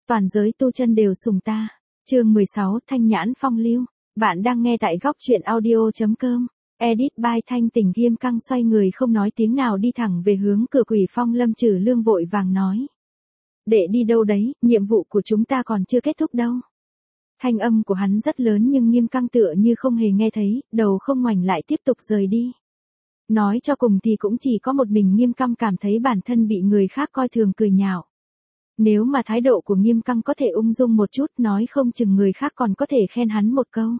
toàn giới tu chân đều sùng ta. Chương 16, Thanh Nhãn Phong Lưu. Bạn đang nghe tại góc truyện audio.com. Edit by Thanh Tình. Nghiêm Căng xoay người không nói tiếng nào đi thẳng về hướng cửa Quỷ Phong Lâm. Trừ Lương vội vàng nói: "Đệ đi đâu đấy, nhiệm vụ của chúng ta còn chưa kết thúc đâu." Thanh âm của hắn rất lớn nhưng Nghiêm Căng tựa như không hề nghe thấy, đầu không ngoảnh lại tiếp tục rời đi. Nói cho cùng thì cũng chỉ có một mình Nghiêm Căng cảm thấy bản thân bị người khác coi thường cười nhạo. Nếu mà thái độ của Nghiêm Căng có thể ung dung một chút, nói không chừng người khác còn có thể khen hắn một câu.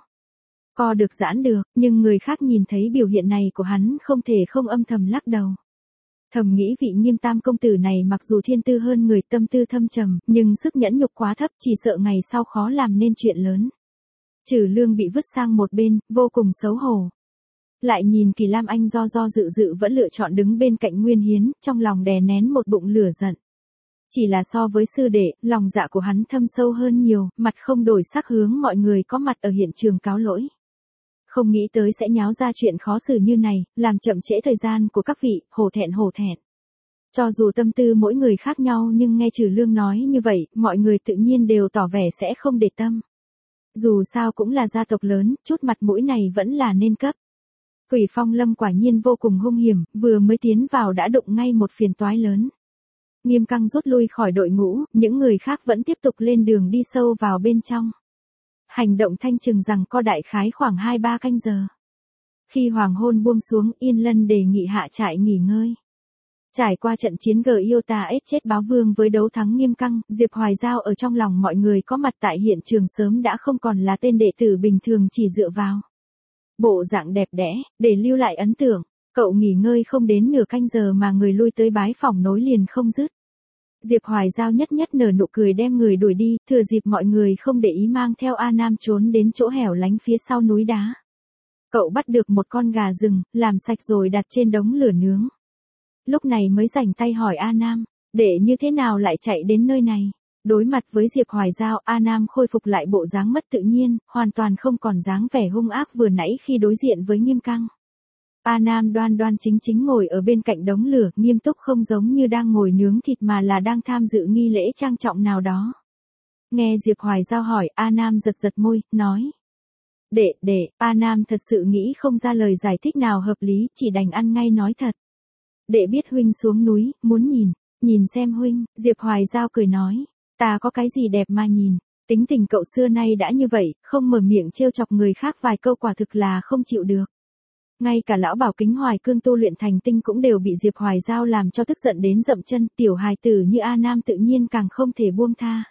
Co được giãn được, nhưng người khác nhìn thấy biểu hiện này của hắn không thể không âm thầm lắc đầu. Thầm nghĩ vị Nghiêm Tam công tử này mặc dù thiên tư hơn người, tâm tư thâm trầm, nhưng sức nhẫn nhục quá thấp, chỉ sợ ngày sau khó làm nên chuyện lớn. Trừ Lương bị vứt sang một bên, vô cùng xấu hổ. Lại nhìn Kỳ Lam Anh do dự dự vẫn lựa chọn đứng bên cạnh Nguyên Hiến, trong lòng đè nén một bụng lửa giận. Chỉ là so với sư đệ, lòng dạ của hắn thâm sâu hơn nhiều, mặt không đổi sắc hướng mọi người có mặt ở hiện trường cáo lỗi. Không nghĩ tới sẽ nháo ra chuyện khó xử như này, làm chậm trễ thời gian của các vị, hổ thẹn. Cho dù tâm tư mỗi người khác nhau nhưng nghe Trừ Lương nói như vậy, mọi người tự nhiên đều tỏ vẻ sẽ không để tâm. Dù sao cũng là gia tộc lớn, chút mặt mũi này vẫn là nên cấp. Quỷ Phong Lâm quả nhiên vô cùng hung hiểm, vừa mới tiến vào đã đụng ngay một phiền toái lớn. Nghiêm Căng rút lui khỏi đội ngũ, những người khác vẫn tiếp tục lên đường đi sâu vào bên trong. Hành động thanh trừng rằng co đại khái khoảng 2-3 canh giờ. Khi hoàng hôn buông xuống, Yên Lân đề nghị hạ trại nghỉ ngơi. Trải qua trận chiến Iota ết chết báo vương với đấu thắng Nghiêm Căng, Diệp Hoài Giao ở trong lòng mọi người có mặt tại hiện trường sớm đã không còn là tên đệ tử bình thường chỉ dựa vào bộ dạng đẹp đẽ để lưu lại ấn tượng. Cậu nghỉ ngơi không đến nửa canh giờ mà người lui tới bái phỏng nối liền không dứt. Diệp Hoài Giao nhất nở nụ cười đem người đuổi đi, thừa dịp mọi người không để ý mang theo A Nam trốn đến chỗ hẻo lánh phía sau núi đá. Cậu bắt được một con gà rừng, làm sạch rồi đặt trên đống lửa nướng. Lúc này mới rảnh tay hỏi A Nam, để như thế nào lại chạy đến nơi này? Đối mặt với Diệp Hoài Giao, A Nam khôi phục lại bộ dáng mất tự nhiên, hoàn toàn không còn dáng vẻ hung ác vừa nãy khi đối diện với Nghiêm Căng. A Nam đoan chính ngồi ở bên cạnh đống lửa, nghiêm túc không giống như đang ngồi nướng thịt mà là đang tham dự nghi lễ trang trọng nào đó. Nghe Diệp Hoài Giao hỏi, A Nam giật môi, nói: Đệ, A Nam thật sự nghĩ không ra lời giải thích nào hợp lý, chỉ đành ăn ngay nói thật. Đệ biết huynh xuống núi, muốn nhìn xem huynh. Diệp Hoài Giao cười nói: Ta có cái gì đẹp mà nhìn, tính tình cậu xưa nay đã như vậy, không mở miệng trêu chọc người khác vài câu quả thực là không chịu được. Ngay cả lão Bảo Kính Hoài Cương tu luyện thành tinh cũng đều bị Diệp Hoài Giao làm cho tức giận đến dậm chân, tiểu hài tử như A Nam tự nhiên càng không thể buông tha.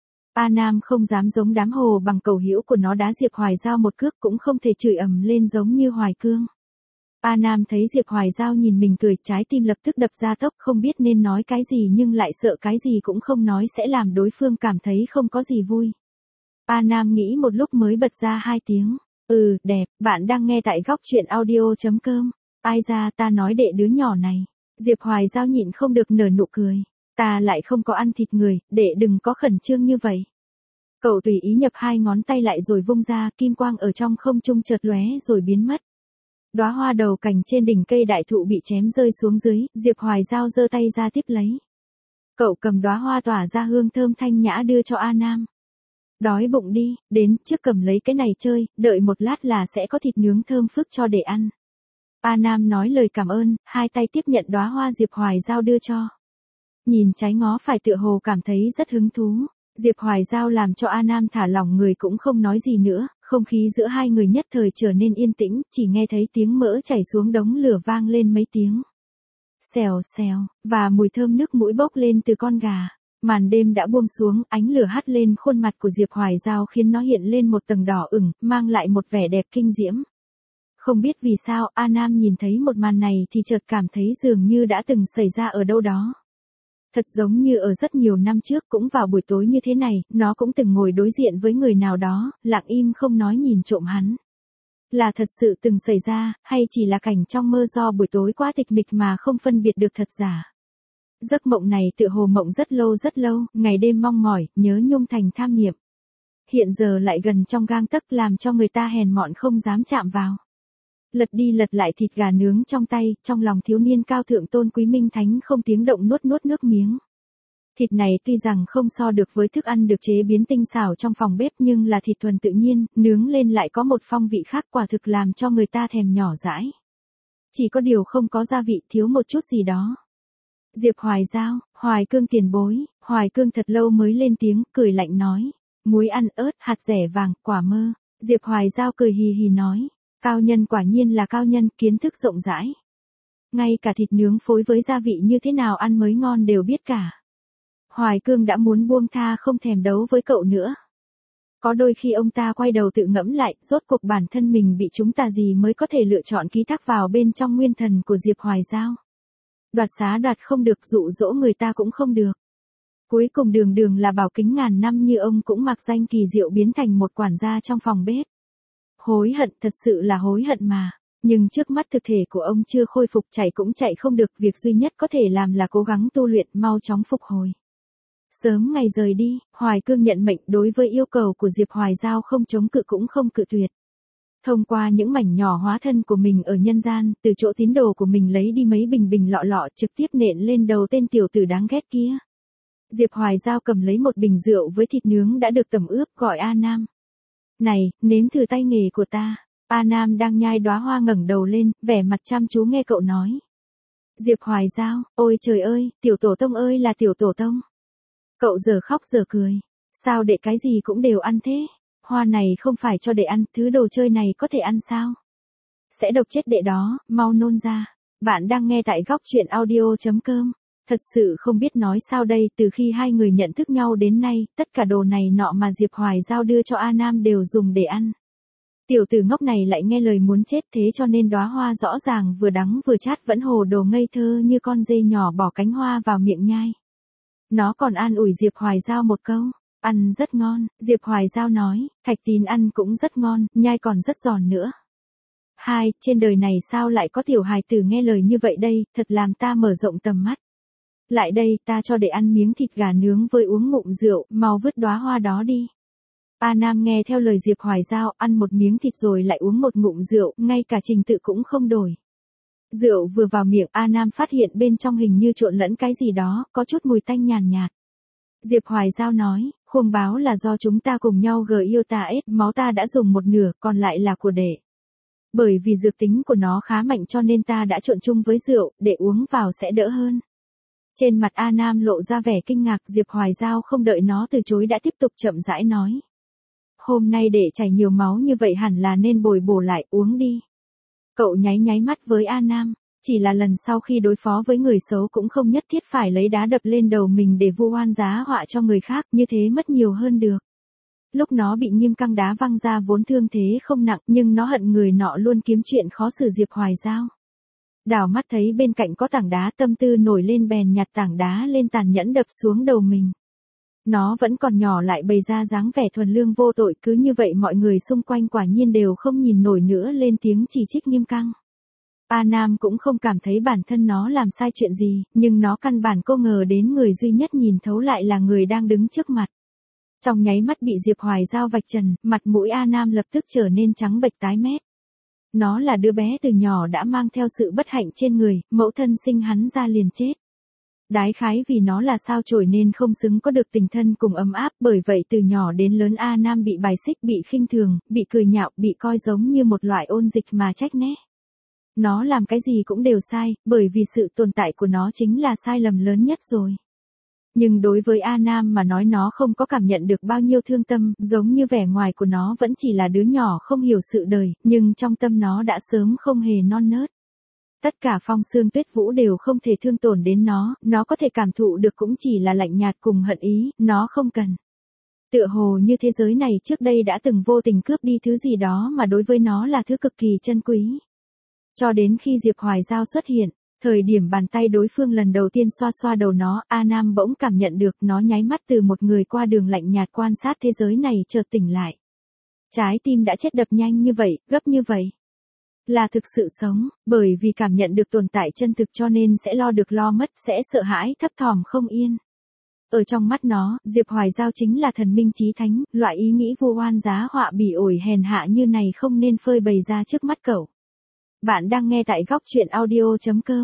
A Nam không dám giống đám hồ bằng cầu hữu của nó đá Diệp Hoài Giao một cước, cũng không thể chửi ầm lên giống như Hoài Cương. A Nam thấy Diệp Hoài Giao nhìn mình cười, trái tim lập tức đập ra tốc, không biết nên nói cái gì nhưng lại sợ cái gì cũng không nói sẽ làm đối phương cảm thấy không có gì vui. A Nam nghĩ một lúc mới bật ra 2 tiếng. Đẹp. Bạn đang nghe tại góc truyện audio.com. Ai ra, ta nói đệ đứa nhỏ này. Diệp Hoài Giao nhịn không được nở nụ cười. Ta lại không có ăn thịt người, đệ đừng có khẩn trương như vậy. Cậu tùy ý nhập 2 ngón tay lại rồi vung ra, kim quang ở trong không trung chợt lóe rồi biến mất. Đóa hoa đầu cành trên đỉnh cây đại thụ bị chém rơi xuống dưới, Diệp Hoài Giao giơ tay ra tiếp lấy. Cậu cầm đóa hoa tỏa ra hương thơm thanh nhã đưa cho A Nam. Đói bụng đi, đến trước cầm lấy cái này chơi, đợi một lát là sẽ có thịt nướng thơm phức cho để ăn. A Nam nói lời cảm ơn, 2 tay tiếp nhận đóa hoa Diệp Hoài Giao đưa cho. Nhìn trái ngó phải tựa hồ cảm thấy rất hứng thú. Diệp Hoài Giao làm cho A Nam thả lỏng người cũng không nói gì nữa, không khí giữa hai người nhất thời trở nên yên tĩnh, chỉ nghe thấy tiếng mỡ chảy xuống đống lửa vang lên mấy tiếng. Xèo, và mùi thơm nước mũi bốc lên từ con gà. Màn đêm đã buông xuống, ánh lửa hắt lên khuôn mặt của Diệp Hoài Giao khiến nó hiện lên một tầng đỏ ửng, mang lại một vẻ đẹp kinh diễm. Không biết vì sao, A Nam nhìn thấy một màn này thì chợt cảm thấy dường như đã từng xảy ra ở đâu đó. Thật giống như ở rất nhiều năm trước cũng vào buổi tối như thế này, nó cũng từng ngồi đối diện với người nào đó, lặng im không nói nhìn trộm hắn. Là thật sự từng xảy ra, hay chỉ là cảnh trong mơ do buổi tối quá tịch mịch mà không phân biệt được thật giả. Giấc mộng này tựa hồ mộng rất lâu, ngày đêm mong mỏi, nhớ nhung thành tham niệm. Hiện giờ lại gần trong gang tấc làm cho người ta hèn mọn không dám chạm vào. Lật đi lật lại thịt gà nướng trong tay, trong lòng thiếu niên cao thượng Tôn Quý Minh Thánh không tiếng động nuốt nước miếng. Thịt này tuy rằng không so được với thức ăn được chế biến tinh xảo trong phòng bếp nhưng là thịt thuần tự nhiên, nướng lên lại có một phong vị khác quả thực làm cho người ta thèm nhỏ dãi. Chỉ có điều không có gia vị, thiếu một chút gì đó. Diệp Hoài Giao, Hoài Cương tiền bối, Hoài Cương thật lâu mới lên tiếng, cười lạnh nói. Muối ăn ớt, hạt rẻ vàng, quả mơ. Diệp Hoài Giao cười hì hì nói. Cao nhân quả nhiên là cao nhân, kiến thức rộng rãi. Ngay cả thịt nướng phối với gia vị như thế nào ăn mới ngon đều biết cả. Hoài Cương đã muốn buông tha không thèm đấu với cậu nữa. Có đôi khi ông ta quay đầu tự ngẫm lại, rốt cuộc bản thân mình bị chúng ta gì mới có thể lựa chọn ký thác vào bên trong nguyên thần của Diệp Hoài Giao. Đoạt xá đoạt không được, dụ dỗ người ta cũng không được. Cuối cùng đường đường là bảo kính ngàn năm như ông cũng mặc danh kỳ diệu biến thành một quản gia trong phòng bếp. Hối hận, thật sự là hối hận mà. Nhưng trước mắt thực thể của ông chưa khôi phục, chạy cũng chạy không được, việc duy nhất có thể làm là cố gắng tu luyện, mau chóng phục hồi. Sớm ngày rời đi, Hoài Cương nhận mệnh, đối với yêu cầu của Diệp Hoài Giao không chống cự cũng không cự tuyệt. Thông qua những mảnh nhỏ hóa thân của mình ở nhân gian, từ chỗ tín đồ của mình lấy đi mấy bình bình lọ lọ trực tiếp nện lên đầu tên tiểu tử đáng ghét kia. Diệp Hoài Giao cầm lấy một bình rượu với thịt nướng đã được tẩm ướp, gọi A Nam. Này, nếm thử tay nghề của ta. A Nam đang nhai đóa hoa ngẩng đầu lên, vẻ mặt chăm chú nghe cậu nói. Diệp Hoài Giao, ôi trời ơi, tiểu tổ tông ơi là tiểu tổ tông. Cậu giờ khóc giờ cười. Sao đệ cái gì cũng đều ăn thế? Hoa này không phải cho đệ ăn, thứ đồ chơi này có thể ăn sao? Sẽ độc chết đệ đó, mau nôn ra. Bạn đang nghe tại góc truyện audio.com. Thật sự không biết nói sao đây, từ khi hai người nhận thức nhau đến nay, tất cả đồ này nọ mà Diệp Hoài Giao đưa cho A Nam đều dùng để ăn. Tiểu tử ngốc này lại nghe lời muốn chết, thế cho nên đóa hoa rõ ràng vừa đắng vừa chát vẫn hồ đồ ngây thơ như con dê nhỏ bỏ cánh hoa vào miệng nhai. Nó còn an ủi Diệp Hoài Giao một câu, ăn rất ngon. Diệp Hoài Giao nói, Thạch Tín ăn cũng rất ngon, nhai còn rất giòn nữa. Trên đời này sao lại có tiểu hài tử nghe lời như vậy đây, thật làm ta mở rộng tầm mắt. Lại đây, ta cho để ăn miếng thịt gà nướng với uống ngụm rượu, mau vứt đóa hoa đó đi. A Nam nghe theo lời Diệp Hoài Giao, ăn một miếng thịt rồi lại uống một ngụm rượu, ngay cả trình tự cũng không đổi. Rượu vừa vào miệng, A Nam phát hiện bên trong hình như trộn lẫn cái gì đó, có chút mùi tanh nhàn nhạt. Diệp Hoài Giao nói, khuông báo là do chúng ta cùng nhau yêu ta ết, máu ta đã dùng một nửa, còn lại là của đệ. Bởi vì dược tính của nó khá mạnh cho nên ta đã trộn chung với rượu, để uống vào sẽ đỡ hơn. Trên mặt A Nam lộ ra vẻ kinh ngạc, Diệp Hoài Giao không đợi nó từ chối đã tiếp tục chậm rãi nói. Hôm nay để chảy nhiều máu như vậy hẳn là nên bồi bổ lại, uống đi. Cậu nháy mắt với A Nam, chỉ là lần sau khi đối phó với người xấu cũng không nhất thiết phải lấy đá đập lên đầu mình để vu oan giá họa cho người khác, như thế mất nhiều hơn được. Lúc nó bị Nghiêm Căng đá văng ra vốn thương thế không nặng, nhưng nó hận người nọ luôn kiếm chuyện khó xử Diệp Hoài Giao. Đảo mắt thấy bên cạnh có tảng đá, tâm tư nổi lên bèn nhặt tảng đá lên tàn nhẫn đập xuống đầu mình. Nó vẫn còn nhỏ lại bày ra dáng vẻ thuần lương vô tội, cứ như vậy mọi người xung quanh quả nhiên đều không nhìn nổi nữa, lên tiếng chỉ trích Nghiêm Căng. A Nam cũng không cảm thấy bản thân nó làm sai chuyện gì, nhưng nó căn bản cô ngờ đến người duy nhất nhìn thấu lại là người đang đứng trước mặt. Trong nháy mắt bị Diệp Hoài Giao vạch trần, mặt mũi A Nam lập tức trở nên trắng bệch tái mét. Nó là đứa bé từ nhỏ đã mang theo sự bất hạnh trên người, mẫu thân sinh hắn ra liền chết. Đái khái vì nó là sao chổi nên không xứng có được tình thân cùng ấm áp, bởi vậy từ nhỏ đến lớn A Nam bị bài xích, bị khinh thường, bị cười nhạo, bị coi giống như một loại ôn dịch mà trách né. Nó làm cái gì cũng đều sai, bởi vì sự tồn tại của nó chính là sai lầm lớn nhất rồi. Nhưng đối với A Nam mà nói nó không có cảm nhận được bao nhiêu thương tâm, giống như vẻ ngoài của nó vẫn chỉ là đứa nhỏ không hiểu sự đời, nhưng trong tâm nó đã sớm không hề non nớt. Tất cả phong sương tuyết vũ đều không thể thương tổn đến nó có thể cảm thụ được cũng chỉ là lạnh nhạt cùng hận ý, nó không cần. Tựa hồ như thế giới này trước đây đã từng vô tình cướp đi thứ gì đó mà đối với nó là thứ cực kỳ chân quý. Cho đến khi Diệp Hoài Giao xuất hiện, thời điểm bàn tay đối phương lần đầu tiên xoa xoa đầu nó, A Nam bỗng cảm nhận được nó nháy mắt từ một người qua đường lạnh nhạt quan sát thế giới này chợt tỉnh lại. Trái tim đã chết đập nhanh như vậy, gấp như vậy. Là thực sự sống, bởi vì cảm nhận được tồn tại chân thực cho nên sẽ lo được lo mất, sẽ sợ hãi, thấp thỏm không yên. Ở trong mắt nó, Diệp Hoài Giao chính là thần minh chí thánh, loại ý nghĩ vu oan giá họa bỉ ổi hèn hạ như này không nên phơi bày ra trước mắt cậu. Bạn đang nghe tại góc truyện audio.com.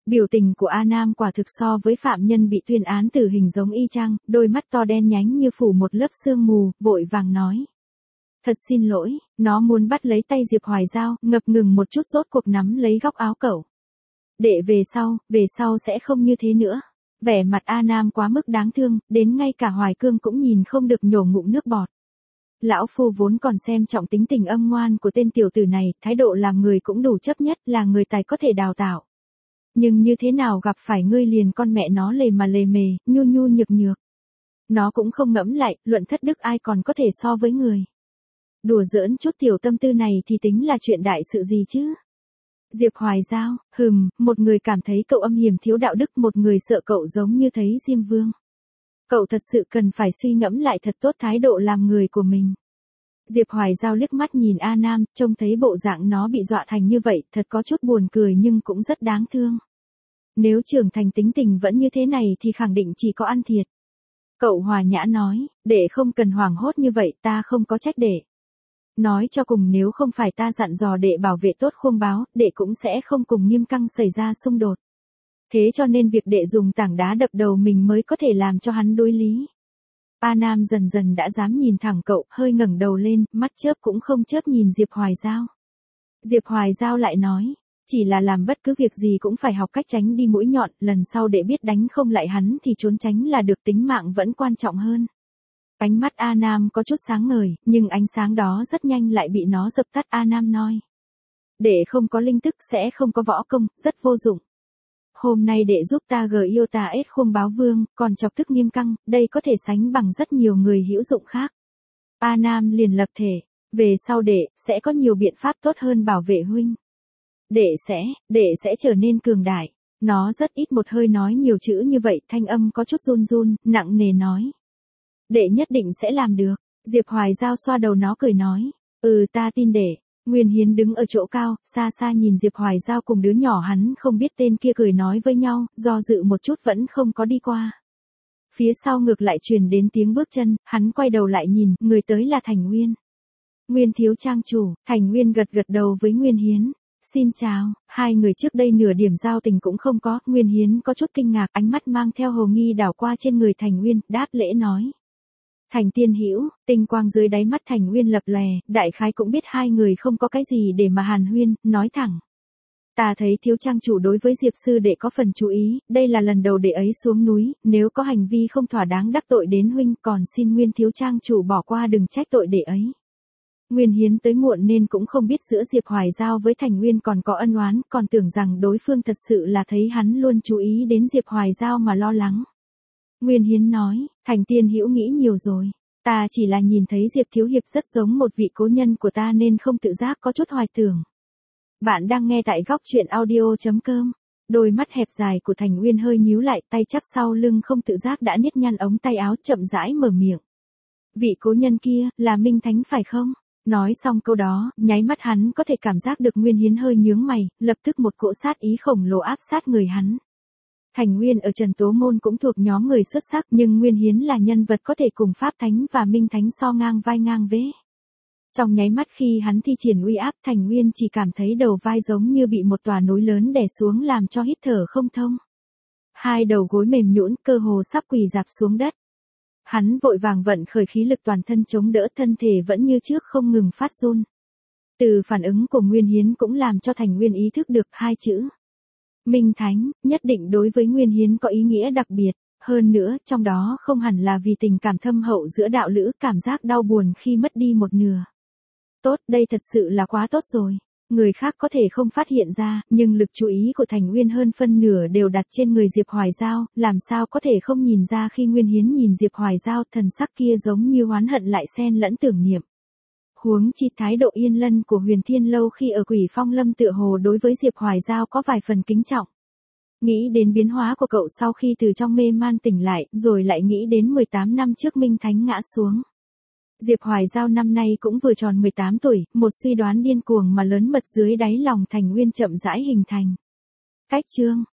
Biểu tình của A Nam quả thực so với phạm nhân bị tuyên án tử hình giống y chang, đôi mắt to đen nhánh như phủ một lớp sương mù, vội vàng nói. Thật xin lỗi, nó muốn bắt lấy tay Diệp Hoài Giao, ngập ngừng một chút rốt cuộc nắm lấy góc áo cậu. Để về sau sẽ không như thế nữa. Vẻ mặt A Nam quá mức đáng thương, đến ngay cả Hoài Cương cũng nhìn không được nhổ ngụm nước bọt. Lão phu vốn còn xem trọng tính tình âm ngoan của tên tiểu tử này, thái độ làm người cũng đủ chấp nhất, là người tài có thể đào tạo. Nhưng như thế nào gặp phải ngươi liền con mẹ nó lề mà lề mề, nhu nhu nhược nhược. Nó cũng không ngẫm lại, luận thất đức ai còn có thể so với người. Đùa giỡn chút tiểu tâm tư này thì tính là chuyện đại sự gì chứ? Diệp Hoài Giao, một người cảm thấy cậu âm hiểm thiếu đạo đức, một người sợ cậu giống như thấy Diêm Vương. Cậu thật sự cần phải suy ngẫm lại thật tốt thái độ làm người của mình. Diệp Hoài Giao liếc mắt nhìn A Nam, trông thấy bộ dạng nó bị dọa thành như vậy, thật có chút buồn cười nhưng cũng rất đáng thương. Nếu trưởng thành tính tình vẫn như thế này thì khẳng định chỉ có ăn thiệt. Cậu hòa nhã nói, đệ không cần hoảng hốt như vậy, ta không có trách đệ. Nói cho cùng nếu không phải ta dặn dò đệ bảo vệ tốt Khuông Báo, đệ cũng sẽ không cùng Nghiêm Căng xảy ra xung đột. Thế cho nên việc đệ dùng tảng đá đập đầu mình mới có thể làm cho hắn đối lý. A Nam dần dần đã dám nhìn thẳng cậu, hơi ngẩng đầu lên, mắt chớp cũng không chớp nhìn Diệp Hoài Giao. Diệp Hoài Giao lại nói, chỉ là làm bất cứ việc gì cũng phải học cách tránh đi mũi nhọn, lần sau đệ biết đánh không lại hắn thì trốn tránh là được, tính mạng vẫn quan trọng hơn. Ánh mắt A Nam có chút sáng ngời, nhưng ánh sáng đó rất nhanh lại bị nó dập tắt. A Nam nói, đệ không có linh thức sẽ không có võ công, rất vô dụng. Hôm nay đệ giúp ta yêu ta ết Khuông Báo Vương, còn chọc tức Nghiêm Căng, đây có thể sánh bằng rất nhiều người hữu dụng khác. A Nam liền lập thể, về sau đệ sẽ có nhiều biện pháp tốt hơn bảo vệ huynh. Đệ sẽ trở nên cường đại. Nó rất ít một hơi nói nhiều chữ như vậy, thanh âm có chút run run, nặng nề nói. Đệ nhất định sẽ làm được. Diệp Hoài Giao xoa đầu nó cười nói, ta tin đệ. Nguyên Hiến đứng ở chỗ cao, xa xa nhìn Diệp Hoài Giao cùng đứa nhỏ hắn không biết tên kia cười nói với nhau, do dự một chút vẫn không có đi qua. Phía sau ngược lại truyền đến tiếng bước chân, hắn quay đầu lại nhìn, người tới là Thành Nguyên. Nguyên thiếu trang chủ. Thành Nguyên gật gật đầu với Nguyên Hiến. Xin chào, hai người trước đây nửa điểm giao tình cũng không có, Nguyên Hiến có chút kinh ngạc, ánh mắt mang theo hồ nghi đảo qua trên người Thành Nguyên, đáp lễ nói. Thành tiên hữu, tinh quang dưới đáy mắt Thành Nguyên lập lòe, đại khái cũng biết hai người không có cái gì để mà hàn huyên, nói thẳng. Ta thấy thiếu trang chủ đối với Diệp sư đệ có phần chú ý, đây là lần đầu đệ ấy xuống núi, nếu có hành vi không thỏa đáng đắc tội đến huynh, còn xin Nguyên thiếu trang chủ bỏ qua đừng trách tội đệ ấy. Nguyên Hiến tới muộn nên cũng không biết giữa Diệp Hoài Giao với Thành Nguyên còn có ân oán, còn tưởng rằng đối phương thật sự là thấy hắn luôn chú ý đến Diệp Hoài Giao mà lo lắng. Nguyên Hiến nói, Thành tiên hữu nghĩ nhiều rồi. Ta chỉ là nhìn thấy Diệp thiếu hiệp rất giống một vị cố nhân của ta nên không tự giác có chút hoài tưởng. Bạn đang nghe tại góc truyện audio.com. Đôi mắt hẹp dài của Thành Nguyên hơi nhíu lại, tay chắp sau lưng không tự giác đã niết nhăn ống tay áo, chậm rãi mở miệng. Vị cố nhân kia, là Minh Thánh phải không? Nói xong câu đó, nháy mắt hắn có thể cảm giác được Nguyên Hiến hơi nhướng mày, lập tức một cỗ sát ý khổng lồ áp sát người hắn. Thành Nguyên ở Trần Tố Môn cũng thuộc nhóm người xuất sắc, nhưng Nguyên Hiến là nhân vật có thể cùng Pháp Thánh và Minh Thánh so ngang vai ngang vế. Trong nháy mắt khi hắn thi triển uy áp, Thành Nguyên chỉ cảm thấy đầu vai giống như bị một tòa núi lớn đè xuống làm cho hít thở không thông. Hai đầu gối mềm nhũn, cơ hồ sắp quỳ rạp xuống đất. Hắn vội vàng vận khởi khí lực toàn thân chống đỡ, thân thể vẫn như trước không ngừng phát run. Từ phản ứng của Nguyên Hiến cũng làm cho Thành Nguyên ý thức được hai chữ. Minh Thánh, nhất định đối với Nguyên Hiến có ý nghĩa đặc biệt, hơn nữa, trong đó không hẳn là vì tình cảm thâm hậu giữa đạo lữ, cảm giác đau buồn khi mất đi một nửa. Tốt, đây thật sự là quá tốt rồi. Người khác có thể không phát hiện ra, nhưng lực chú ý của Thành Nguyên hơn phân nửa đều đặt trên người Diệp Hoài Giao, làm sao có thể không nhìn ra khi Nguyên Hiến nhìn Diệp Hoài Giao, thần sắc kia giống như oán hận lại xen lẫn tưởng niệm. Huống chi thái độ yên lân của Huyền Thiên Lâu khi ở Quỷ Phong Lâm tựa hồ đối với Diệp Hoài Giao có vài phần kính trọng. Nghĩ đến biến hóa của cậu sau khi từ trong mê man tỉnh lại, rồi lại nghĩ đến 18 năm trước Minh Thánh ngã xuống. Diệp Hoài Giao năm nay cũng vừa tròn 18 tuổi, một suy đoán điên cuồng mà lớn mật dưới đáy lòng Thành Nguyên chậm rãi hình thành. Cách chương